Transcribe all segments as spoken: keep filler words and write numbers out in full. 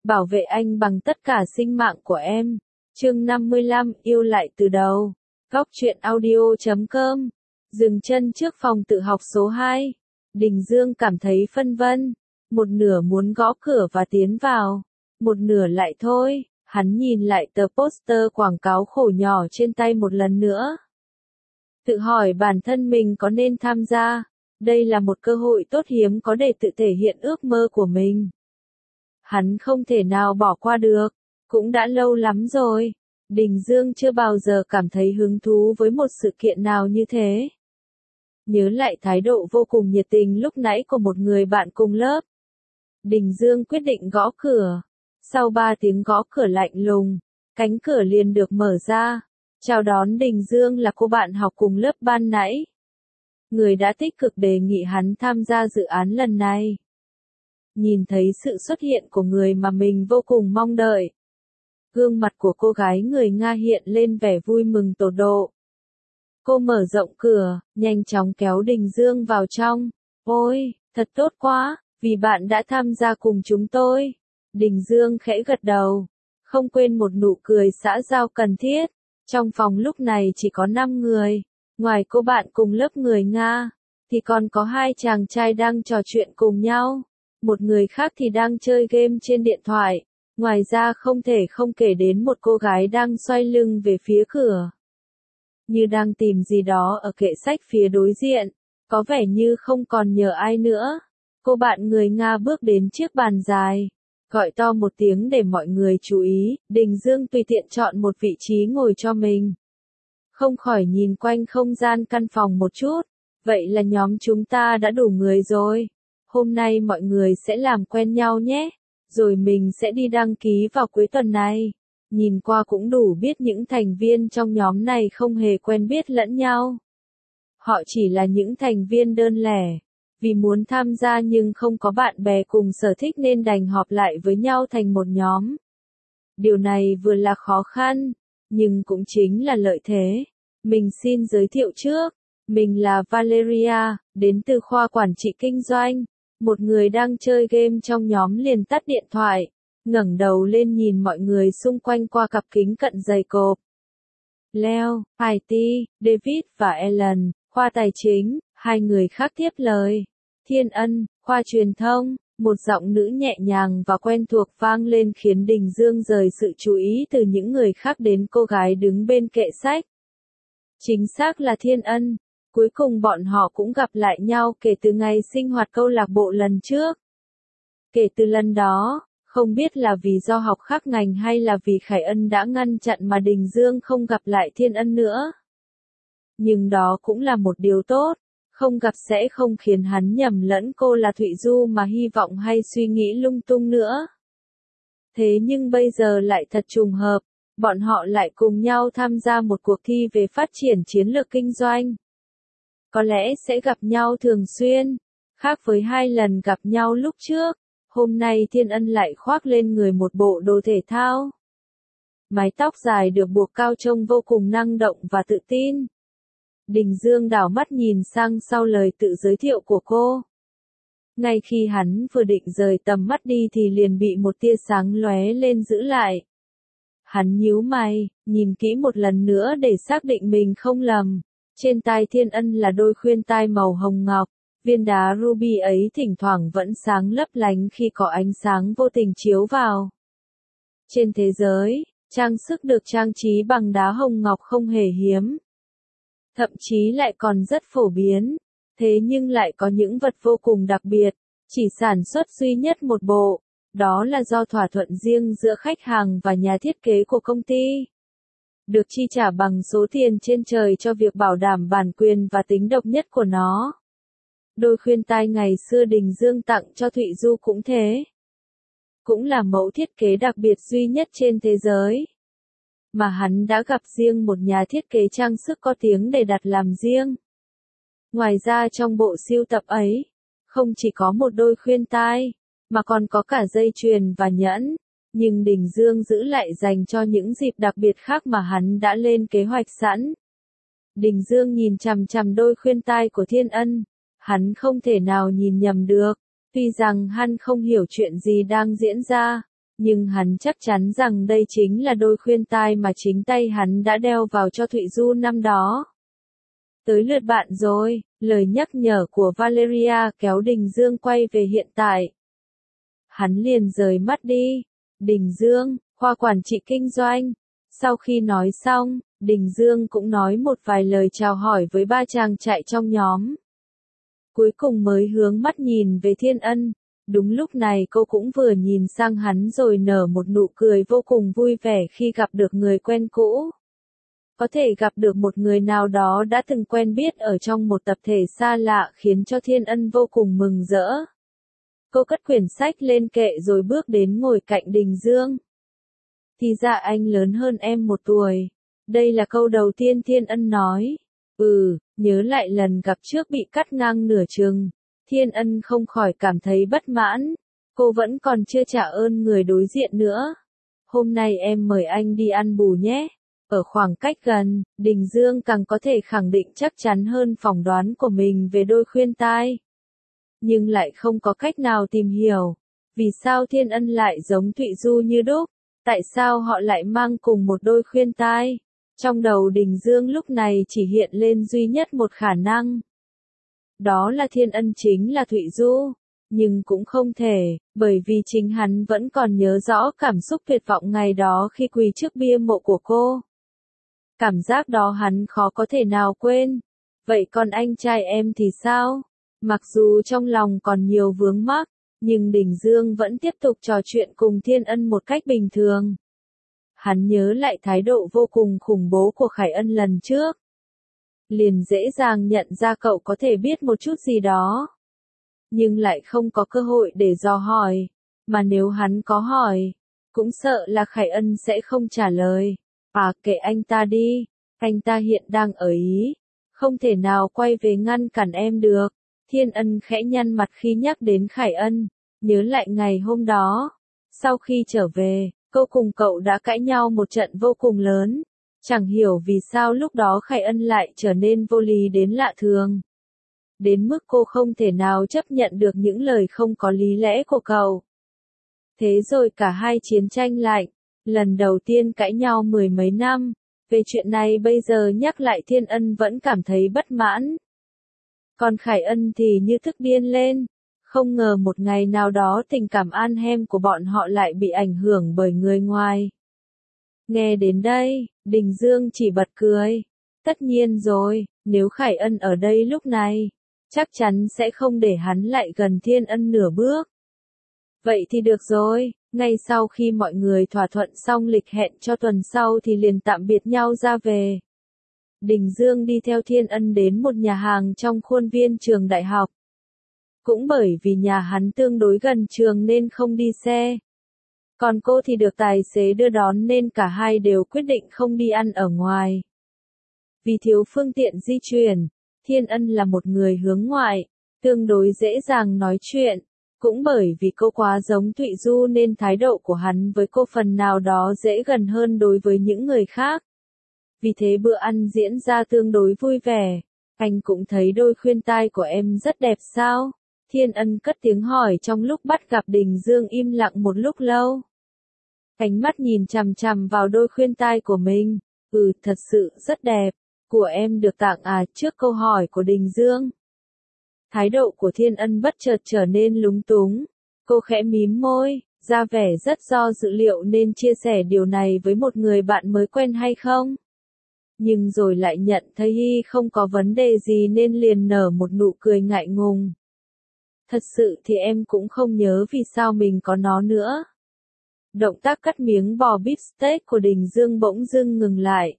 bảo vệ anh bằng tất cả sinh mạng của em. Chương năm mươi lăm, yêu lại từ đầu. Góc truyện audio chấm com. Dừng chân trước phòng tự học số hai. Đình Dương cảm thấy phân vân. Một nửa muốn gõ cửa và tiến vào. Một nửa lại thôi. Hắn nhìn lại tờ poster quảng cáo khổ nhỏ trên tay một lần nữa. Tự hỏi bản thân mình có nên tham gia. Đây là một cơ hội tốt hiếm có để tự thể hiện ước mơ của mình. Hắn không thể nào bỏ qua được. Cũng đã lâu lắm rồi. Đình Dương chưa bao giờ cảm thấy hứng thú với một sự kiện nào như thế. Nhớ lại thái độ vô cùng nhiệt tình lúc nãy của một người bạn cùng lớp. Đình Dương quyết định gõ cửa. Sau ba tiếng gõ cửa lạnh lùng, cánh cửa liền được mở ra. Chào đón Đình Dương là cô bạn học cùng lớp ban nãy. Người đã tích cực đề nghị hắn tham gia dự án lần này. Nhìn thấy sự xuất hiện của người mà mình vô cùng mong đợi. Gương mặt của cô gái người Nga hiện lên vẻ vui mừng tột độ. Cô mở rộng cửa, nhanh chóng kéo Đình Dương vào trong. Ôi, thật tốt quá, vì bạn đã tham gia cùng chúng tôi. Đình Dương khẽ gật đầu, không quên một nụ cười xã giao cần thiết. Trong phòng lúc này chỉ có năm người, ngoài cô bạn cùng lớp người Nga, thì còn có hai chàng trai đang trò chuyện cùng nhau. Một người khác thì đang chơi game trên điện thoại. Ngoài ra không thể không kể đến một cô gái đang xoay lưng về phía cửa. Như đang tìm gì đó ở kệ sách phía đối diện, có vẻ như không còn nhờ ai nữa. Cô bạn người Nga bước đến chiếc bàn dài, gọi to một tiếng để mọi người chú ý. Đình Dương tùy tiện chọn một vị trí ngồi cho mình. Không khỏi nhìn quanh không gian căn phòng một chút. Vậy là nhóm chúng ta đã đủ người rồi. Hôm nay mọi người sẽ làm quen nhau nhé. Rồi mình sẽ đi đăng ký vào cuối tuần này. Nhìn qua cũng đủ biết những thành viên trong nhóm này không hề quen biết lẫn nhau. Họ chỉ là những thành viên đơn lẻ. Vì muốn tham gia nhưng không có bạn bè cùng sở thích nên đành họp lại với nhau thành một nhóm. Điều này vừa là khó khăn, nhưng cũng chính là lợi thế. Mình xin giới thiệu trước. Mình là Valeria, đến từ khoa quản trị kinh doanh. Một người đang chơi game trong nhóm liền tắt điện thoại, ngẩng đầu lên nhìn mọi người xung quanh qua cặp kính cận dày cộp. Leo, i tê, David và Ellen, khoa tài chính, hai người khác tiếp lời. Thiên Ân, khoa truyền thông, một giọng nữ nhẹ nhàng và quen thuộc vang lên khiến Đình Dương rời sự chú ý từ những người khác đến cô gái đứng bên kệ sách. Chính xác là Thiên Ân. Cuối cùng bọn họ cũng gặp lại nhau kể từ ngày sinh hoạt câu lạc bộ lần trước. Kể từ lần đó, không biết là vì do học khác ngành hay là vì Khải Ân đã ngăn chặn mà Đình Dương không gặp lại Thiên Ân nữa. Nhưng đó cũng là một điều tốt, không gặp sẽ không khiến hắn nhầm lẫn cô là Thụy Du mà hy vọng hay suy nghĩ lung tung nữa. Thế nhưng bây giờ lại thật trùng hợp, bọn họ lại cùng nhau tham gia một cuộc thi về phát triển chiến lược kinh doanh. Có lẽ sẽ gặp nhau thường xuyên, khác với hai lần gặp nhau lúc trước, hôm nay Thiên Ân lại khoác lên người một bộ đồ thể thao. Mái tóc dài được buộc cao trông vô cùng năng động và tự tin. Đình Dương đảo mắt nhìn sang sau lời tự giới thiệu của cô. Ngay khi hắn vừa định rời tầm mắt đi thì liền bị một tia sáng lóe lên giữ lại. Hắn nhíu mày, nhìn kỹ một lần nữa để xác định mình không lầm. Trên tai Thiên Ân là đôi khuyên tai màu hồng ngọc, viên đá ruby ấy thỉnh thoảng vẫn sáng lấp lánh khi có ánh sáng vô tình chiếu vào. Trên thế giới, trang sức được trang trí bằng đá hồng ngọc không hề hiếm. Thậm chí lại còn rất phổ biến, thế nhưng lại có những vật vô cùng đặc biệt, chỉ sản xuất duy nhất một bộ, đó là do thỏa thuận riêng giữa khách hàng và nhà thiết kế của công ty. Được chi trả bằng số tiền trên trời cho việc bảo đảm bản quyền và tính độc nhất của nó. Đôi khuyên tai ngày xưa Đình Dương tặng cho Thụy Du cũng thế. Cũng là mẫu thiết kế đặc biệt duy nhất trên thế giới. Mà hắn đã gặp riêng một nhà thiết kế trang sức có tiếng để đặt làm riêng. Ngoài ra trong bộ sưu tập ấy, không chỉ có một đôi khuyên tai, mà còn có cả dây chuyền và nhẫn. Nhưng Đình Dương giữ lại dành cho những dịp đặc biệt khác mà hắn đã lên kế hoạch sẵn. Đình Dương nhìn chằm chằm đôi khuyên tai của Thiên Ân. Hắn không thể nào nhìn nhầm được. Tuy rằng hắn không hiểu chuyện gì đang diễn ra, Nhưng hắn chắc chắn rằng đây chính là đôi khuyên tai mà chính tay hắn đã đeo vào cho Thụy Du năm đó. Tới lượt bạn rồi, lời nhắc nhở của Valeria kéo Đình Dương quay về hiện tại. Hắn liền rời mắt đi. Đình Dương, khoa quản trị kinh doanh. Sau khi nói xong, Đình Dương cũng nói một vài lời chào hỏi với ba chàng chạy trong nhóm. Cuối cùng mới hướng mắt nhìn về Thiên Ân. Đúng lúc này cô cũng vừa nhìn sang hắn rồi nở một nụ cười vô cùng vui vẻ khi gặp được người quen cũ. Có thể gặp được một người nào đó đã từng quen biết ở trong một tập thể xa lạ khiến cho Thiên Ân vô cùng mừng rỡ. Cô cất quyển sách lên kệ rồi bước đến ngồi cạnh Đình Dương. Thì ra anh lớn hơn em một tuổi. Đây là câu đầu tiên Thiên Ân nói. Ừ, nhớ lại lần gặp trước bị cắt ngang nửa chừng. Thiên Ân không khỏi cảm thấy bất mãn. Cô vẫn còn chưa trả ơn người đối diện nữa. Hôm nay em mời anh đi ăn bù nhé. Ở khoảng cách gần, Đình Dương càng có thể khẳng định chắc chắn hơn phỏng đoán của mình về đôi khuyên tai. Nhưng lại không có cách nào tìm hiểu. Vì sao Thiên Ân lại giống Thụy Du như đúc? Tại sao họ lại mang cùng một đôi khuyên tai? Trong đầu Đình Dương lúc này chỉ hiện lên duy nhất một khả năng. Đó là Thiên Ân chính là Thụy Du. Nhưng cũng không thể, bởi vì chính hắn vẫn còn nhớ rõ cảm xúc tuyệt vọng ngày đó khi quỳ trước bia mộ của cô. Cảm giác đó hắn khó có thể nào quên. Vậy còn anh trai em thì sao? Mặc dù trong lòng còn nhiều vướng mắc, nhưng Đình Dương vẫn tiếp tục trò chuyện cùng Thiên Ân một cách bình thường. Hắn nhớ lại thái độ vô cùng khủng bố của Khải Ân lần trước. Liền dễ dàng nhận ra cậu có thể biết một chút gì đó. Nhưng lại không có cơ hội để dò hỏi. Mà nếu hắn có hỏi, cũng sợ là Khải Ân sẽ không trả lời. À kệ anh ta đi, anh ta hiện đang ở Ý. Không thể nào quay về ngăn cản em được. Thiên Ân khẽ nhăn mặt khi nhắc đến Khải Ân. Nhớ lại ngày hôm đó. Sau khi trở về, cô cùng cậu đã cãi nhau một trận vô cùng lớn. Chẳng hiểu vì sao lúc đó Khải Ân lại trở nên vô lý đến lạ thường. Đến mức cô không thể nào chấp nhận được những lời không có lý lẽ của cậu. Thế rồi cả hai chiến tranh lạnh. Lần đầu tiên cãi nhau mười mấy năm. Về chuyện này bây giờ nhắc lại Thiên Ân vẫn cảm thấy bất mãn. Còn Khải Ân thì như thức điên lên. Không ngờ một ngày nào đó tình cảm an hem của bọn họ lại bị ảnh hưởng bởi người ngoài. Nghe đến đây, Đình Dương chỉ bật cười. Tất nhiên rồi, nếu Khải Ân ở đây lúc này, chắc chắn sẽ không để hắn lại gần Thiên Ân nửa bước. Vậy thì được rồi, ngay sau khi mọi người thỏa thuận xong lịch hẹn cho tuần sau thì liền tạm biệt nhau ra về. Đình Dương đi theo Thiên Ân đến một nhà hàng trong khuôn viên trường đại học. Cũng bởi vì nhà hắn tương đối gần trường nên không đi xe. Còn cô thì được tài xế đưa đón nên cả hai đều quyết định không đi ăn ở ngoài. Vì thiếu phương tiện di chuyển, Thiên Ân là một người hướng ngoại, tương đối dễ dàng nói chuyện. Cũng bởi vì cô quá giống Thụy Du nên thái độ của hắn với cô phần nào đó dễ gần hơn đối với những người khác. Vì thế bữa ăn diễn ra tương đối vui vẻ. Anh cũng thấy đôi khuyên tai của em rất đẹp sao? Thiên Ân cất tiếng hỏi trong lúc bắt gặp Đình Dương im lặng một lúc lâu. Ánh mắt nhìn chằm chằm vào đôi khuyên tai của mình. Ừ, thật sự rất đẹp. Của em được tặng à? Trước câu hỏi của Đình Dương, thái độ của Thiên Ân bất chợt trở nên lúng túng. Cô khẽ mím môi, ra vẻ rất do dự liệu nên chia sẻ điều này với một người bạn mới quen hay không. Nhưng rồi lại nhận thấy y không có vấn đề gì nên liền nở một nụ cười ngại ngùng. Thật sự thì em cũng không nhớ vì sao mình có nó nữa. Động tác cắt miếng bò beef steak của Đình Dương bỗng dưng ngừng lại.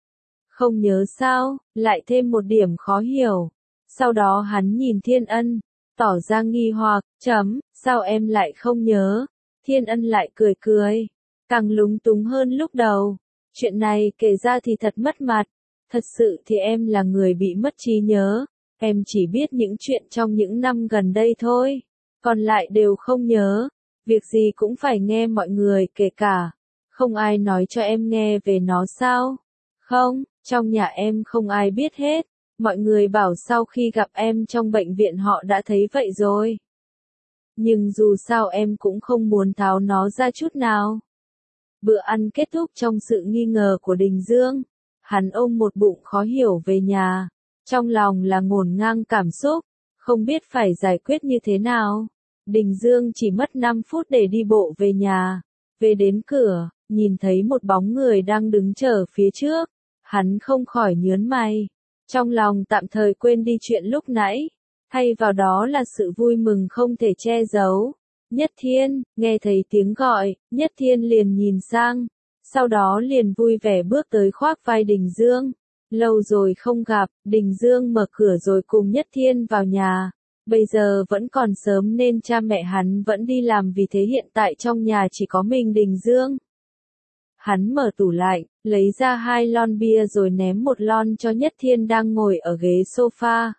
Không nhớ sao, lại thêm một điểm khó hiểu. Sau đó hắn nhìn Thiên Ân, tỏ ra nghi hoặc, chấm, sao em lại không nhớ? Thiên Ân lại cười cười, càng lúng túng hơn lúc đầu. Chuyện này kể ra thì thật mất mặt. Thật sự thì em là người bị mất trí nhớ. Em chỉ biết những chuyện trong những năm gần đây thôi. Còn lại đều không nhớ. Việc gì cũng phải nghe mọi người kể cả. Không ai nói cho em nghe về nó sao? Không, trong nhà em không ai biết hết. Mọi người bảo sau khi gặp em trong bệnh viện họ đã thấy vậy rồi. Nhưng dù sao em cũng không muốn tháo nó ra chút nào. Bữa ăn kết thúc trong sự nghi ngờ của Đình Dương. Hắn ôm một bụng khó hiểu về nhà. Trong lòng là ngổn ngang cảm xúc, không biết phải giải quyết như thế nào. Đình Dương chỉ mất năm phút để đi bộ về nhà. Về đến cửa, nhìn thấy một bóng người đang đứng chờ phía trước. Hắn không khỏi nhớn mày. Trong lòng tạm thời quên đi chuyện lúc nãy. Thay vào đó là sự vui mừng không thể che giấu. Nhất Thiên, nghe thấy tiếng gọi, Nhất Thiên liền nhìn sang. Sau đó liền vui vẻ bước tới khoác vai Đình Dương. Lâu rồi không gặp, Đình Dương mở cửa rồi cùng Nhất Thiên vào nhà. Bây giờ vẫn còn sớm nên cha mẹ hắn vẫn đi làm, vì thế hiện tại trong nhà chỉ có mình Đình Dương. Hắn mở tủ lạnh, lấy ra hai lon bia rồi ném một lon cho Nhất Thiên đang ngồi ở ghế sofa.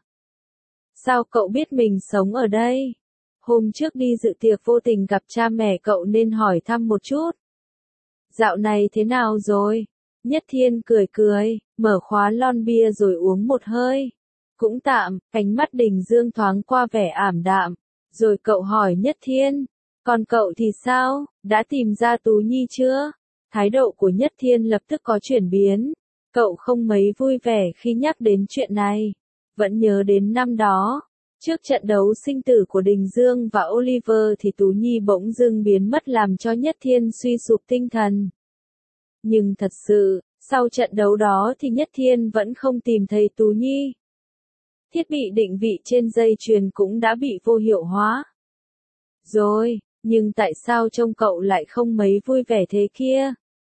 Sao cậu biết mình sống ở đây? Hôm trước đi dự tiệc vô tình gặp cha mẹ cậu nên hỏi thăm một chút. Dạo này thế nào rồi? Nhất Thiên cười cười, mở khóa lon bia rồi uống một hơi. Cũng tạm, ánh mắt Đình Dương thoáng qua vẻ ảm đạm. Rồi cậu hỏi Nhất Thiên, còn cậu thì sao, đã tìm ra Tú Nhi chưa? Thái độ của Nhất Thiên lập tức có chuyển biến. Cậu không mấy vui vẻ khi nhắc đến chuyện này. Vẫn nhớ đến năm đó. Trước trận đấu sinh tử của Đình Dương và Oliver thì Tú Nhi bỗng dưng biến mất làm cho Nhất Thiên suy sụp tinh thần. Nhưng thật sự, sau trận đấu đó thì Nhất Thiên vẫn không tìm thấy Tú Nhi. Thiết bị định vị trên dây chuyền cũng đã bị vô hiệu hóa. Rồi, nhưng tại sao trông cậu lại không mấy vui vẻ thế kia?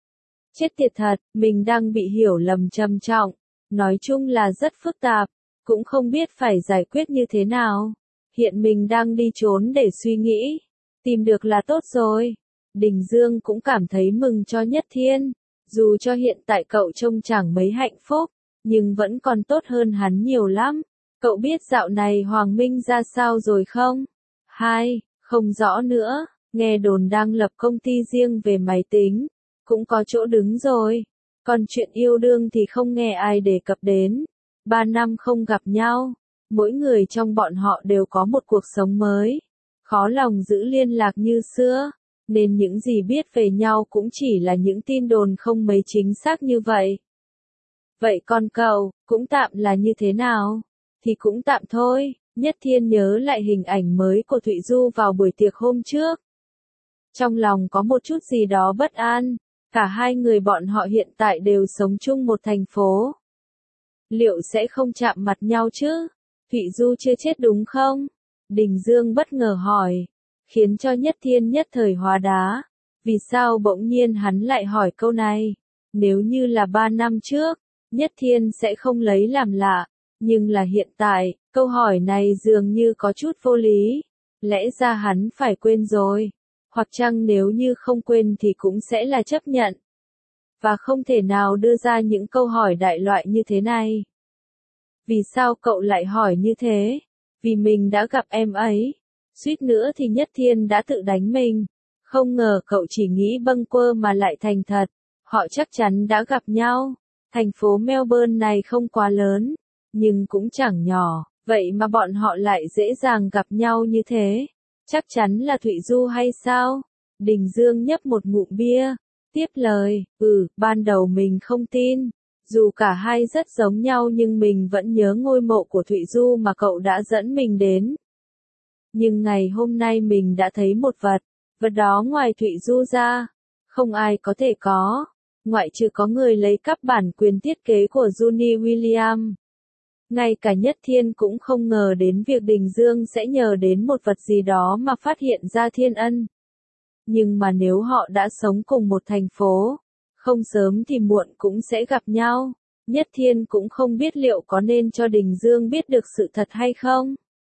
Chết tiệt thật, mình đang bị hiểu lầm trầm trọng. Nói chung là rất phức tạp. Cũng không biết phải giải quyết như thế nào. Hiện mình đang đi trốn để suy nghĩ. Tìm được là tốt rồi. Đình Dương cũng cảm thấy mừng cho Nhất Thiên. Dù cho hiện tại cậu trông chẳng mấy hạnh phúc, nhưng vẫn còn tốt hơn hắn nhiều lắm. Cậu biết dạo này Hoàng Minh ra sao rồi không? Hai, không rõ nữa. Nghe đồn đang lập công ty riêng về máy tính. Cũng có chỗ đứng rồi. Còn chuyện yêu đương thì không nghe ai đề cập đến. Ba năm không gặp nhau, mỗi người trong bọn họ đều có một cuộc sống mới. Khó lòng giữ liên lạc như xưa, nên những gì biết về nhau cũng chỉ là những tin đồn không mấy chính xác như vậy. Vậy còn cậu, cũng tạm là như thế nào? Thì cũng tạm thôi. Nhất Thiên nhớ lại hình ảnh mới của Thụy Du vào buổi tiệc hôm trước. Trong lòng có một chút gì đó bất an. Cả hai người bọn họ hiện tại đều sống chung một thành phố. Liệu sẽ không chạm mặt nhau chứ? Thụy Du chưa chết đúng không? Đình Dương bất ngờ hỏi, khiến cho Nhất Thiên nhất thời hóa đá. Vì sao bỗng nhiên hắn lại hỏi câu này? Nếu như là ba năm trước, Nhất Thiên sẽ không lấy làm lạ. Nhưng là hiện tại, câu hỏi này dường như có chút vô lý. Lẽ ra hắn phải quên rồi. Hoặc chăng nếu như không quên thì cũng sẽ là chấp nhận. Và không thể nào đưa ra những câu hỏi đại loại như thế này. Vì sao cậu lại hỏi như thế? Vì mình đã gặp em ấy. Suýt nữa thì Nhất Thiên đã tự đánh mình. Không ngờ cậu chỉ nghĩ bâng quơ mà lại thành thật. Họ chắc chắn đã gặp nhau. Thành phố Melbourne này không quá lớn, nhưng cũng chẳng nhỏ. Vậy mà bọn họ lại dễ dàng gặp nhau như thế. Chắc chắn là Thụy Du hay sao? Đình Dương nhấp một ngụm bia. Tiếp lời, ừ, ban đầu mình không tin. Dù cả hai rất giống nhau nhưng mình vẫn nhớ ngôi mộ của Thụy Du mà cậu đã dẫn mình đến. Nhưng ngày hôm nay mình đã thấy một vật. Vật đó ngoài Thụy Du ra, không ai có thể có. Ngoại trừ có người lấy cắp bản quyền thiết kế của Johnny Williams. Ngay cả Nhất Thiên cũng không ngờ đến việc Đình Dương sẽ nhờ đến một vật gì đó mà phát hiện ra thiên ân. Nhưng mà nếu họ đã sống cùng một thành phố, không sớm thì muộn cũng sẽ gặp nhau. Nhất Thiên cũng không biết liệu có nên cho Đình Dương biết được sự thật hay không.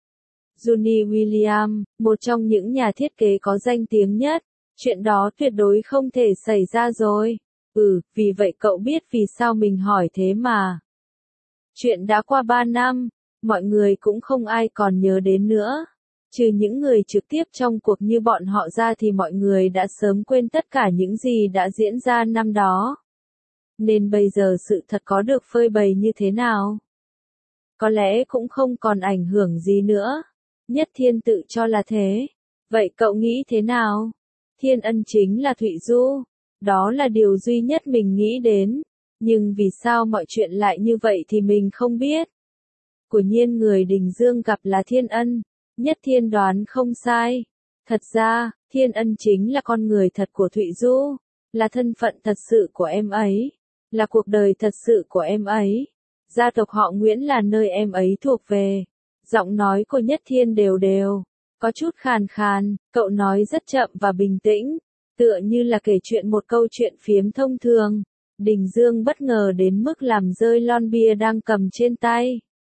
Johnny Williams, một trong những nhà thiết kế có danh tiếng nhất, chuyện đó tuyệt đối không thể xảy ra rồi. Ừ, vì vậy cậu biết vì sao mình hỏi thế mà. Chuyện đã qua ba năm, mọi người cũng không ai còn nhớ đến nữa. Trừ những người trực tiếp trong cuộc như bọn họ ra thì mọi người đã sớm quên tất cả những gì đã diễn ra năm đó. Nên bây giờ sự thật có được phơi bày như thế nào? Có lẽ cũng không còn ảnh hưởng gì nữa. Nhất Thiên tự cho là thế. Vậy cậu nghĩ thế nào? Thiên Ân chính là Thụy Du. Đó là điều duy nhất mình nghĩ đến. Nhưng vì sao mọi chuyện lại như vậy thì mình không biết. Quả nhiên người Đình Dương gặp là Thiên Ân. Nhất Thiên đoán không sai. Thật ra, Thiên Ân chính là con người thật của Thụy Du. Là thân phận thật sự của em ấy. Là cuộc đời thật sự của em ấy. Gia tộc họ Nguyễn là nơi em ấy thuộc về. Giọng nói của Nhất Thiên đều đều. Có chút khàn khàn, cậu nói rất chậm và bình tĩnh. Tựa như là kể chuyện một câu chuyện phiếm thông thường. Đình Dương bất ngờ đến mức làm rơi lon bia đang cầm trên tay.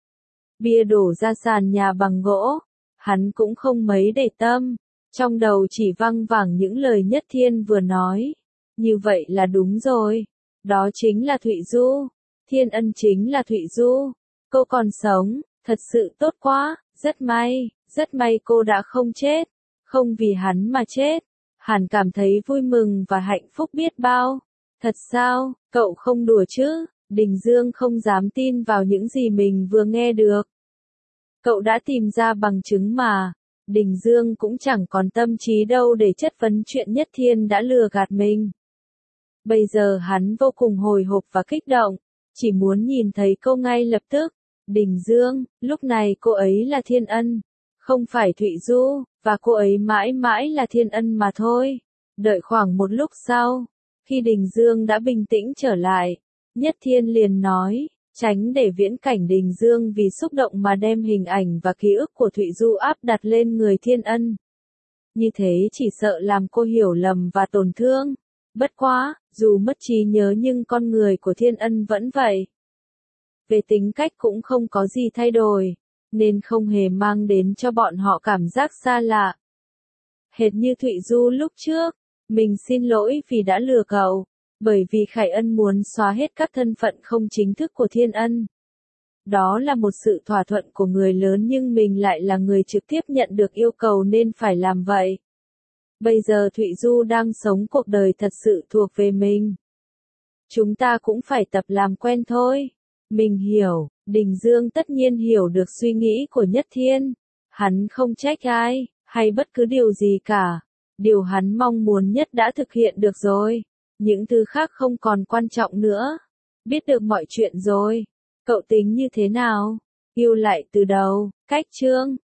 Bia đổ ra sàn nhà bằng gỗ. Hắn cũng không mấy để tâm. Trong đầu chỉ văng vẳng những lời Nhất Thiên vừa nói. Như vậy là đúng rồi. Đó chính là Thụy Du. Thiên Ân chính là Thụy Du. Cô còn sống, thật sự tốt quá, rất may, rất may cô đã không chết. Không vì hắn mà chết. Hắn cảm thấy vui mừng và hạnh phúc biết bao. Thật sao, cậu không đùa chứ? Đình Dương không dám tin vào những gì mình vừa nghe được. Cậu đã tìm ra bằng chứng mà. Đình Dương cũng chẳng còn tâm trí đâu để chất vấn chuyện Nhất Thiên đã lừa gạt mình. Bây giờ hắn vô cùng hồi hộp và kích động, chỉ muốn nhìn thấy cô ngay lập tức. Đình Dương, lúc này cô ấy là Thiên Ân, không phải Thụy Du, và cô ấy mãi mãi là Thiên Ân mà thôi. Đợi khoảng một lúc sau, khi Đình Dương đã bình tĩnh trở lại, Nhất Thiên liền nói, tránh để viễn cảnh Đình Dương vì xúc động mà đem hình ảnh và ký ức của Thụy Du áp đặt lên người Thiên Ân. Như thế chỉ sợ làm cô hiểu lầm và tổn thương. Bất quá, dù mất trí nhớ nhưng con người của Thiên Ân vẫn vậy. Về tính cách cũng không có gì thay đổi, nên không hề mang đến cho bọn họ cảm giác xa lạ. Hệt như Thụy Du lúc trước, mình xin lỗi vì đã lừa cậu, bởi vì Khải Ân muốn xóa hết các thân phận không chính thức của Thiên Ân. Đó là một sự thỏa thuận của người lớn nhưng mình lại là người trực tiếp nhận được yêu cầu nên phải làm vậy. Bây giờ Thụy Du đang sống cuộc đời thật sự thuộc về mình. Chúng ta cũng phải tập làm quen thôi. Mình hiểu, Đình Dương tất nhiên hiểu được suy nghĩ của Nhất Thiên. Hắn không trách ai, hay bất cứ điều gì cả. Điều hắn mong muốn nhất đã thực hiện được rồi. Những thứ khác không còn quan trọng nữa. Biết được mọi chuyện rồi. Cậu tính như thế nào? Yêu lại từ đầu, cách chương.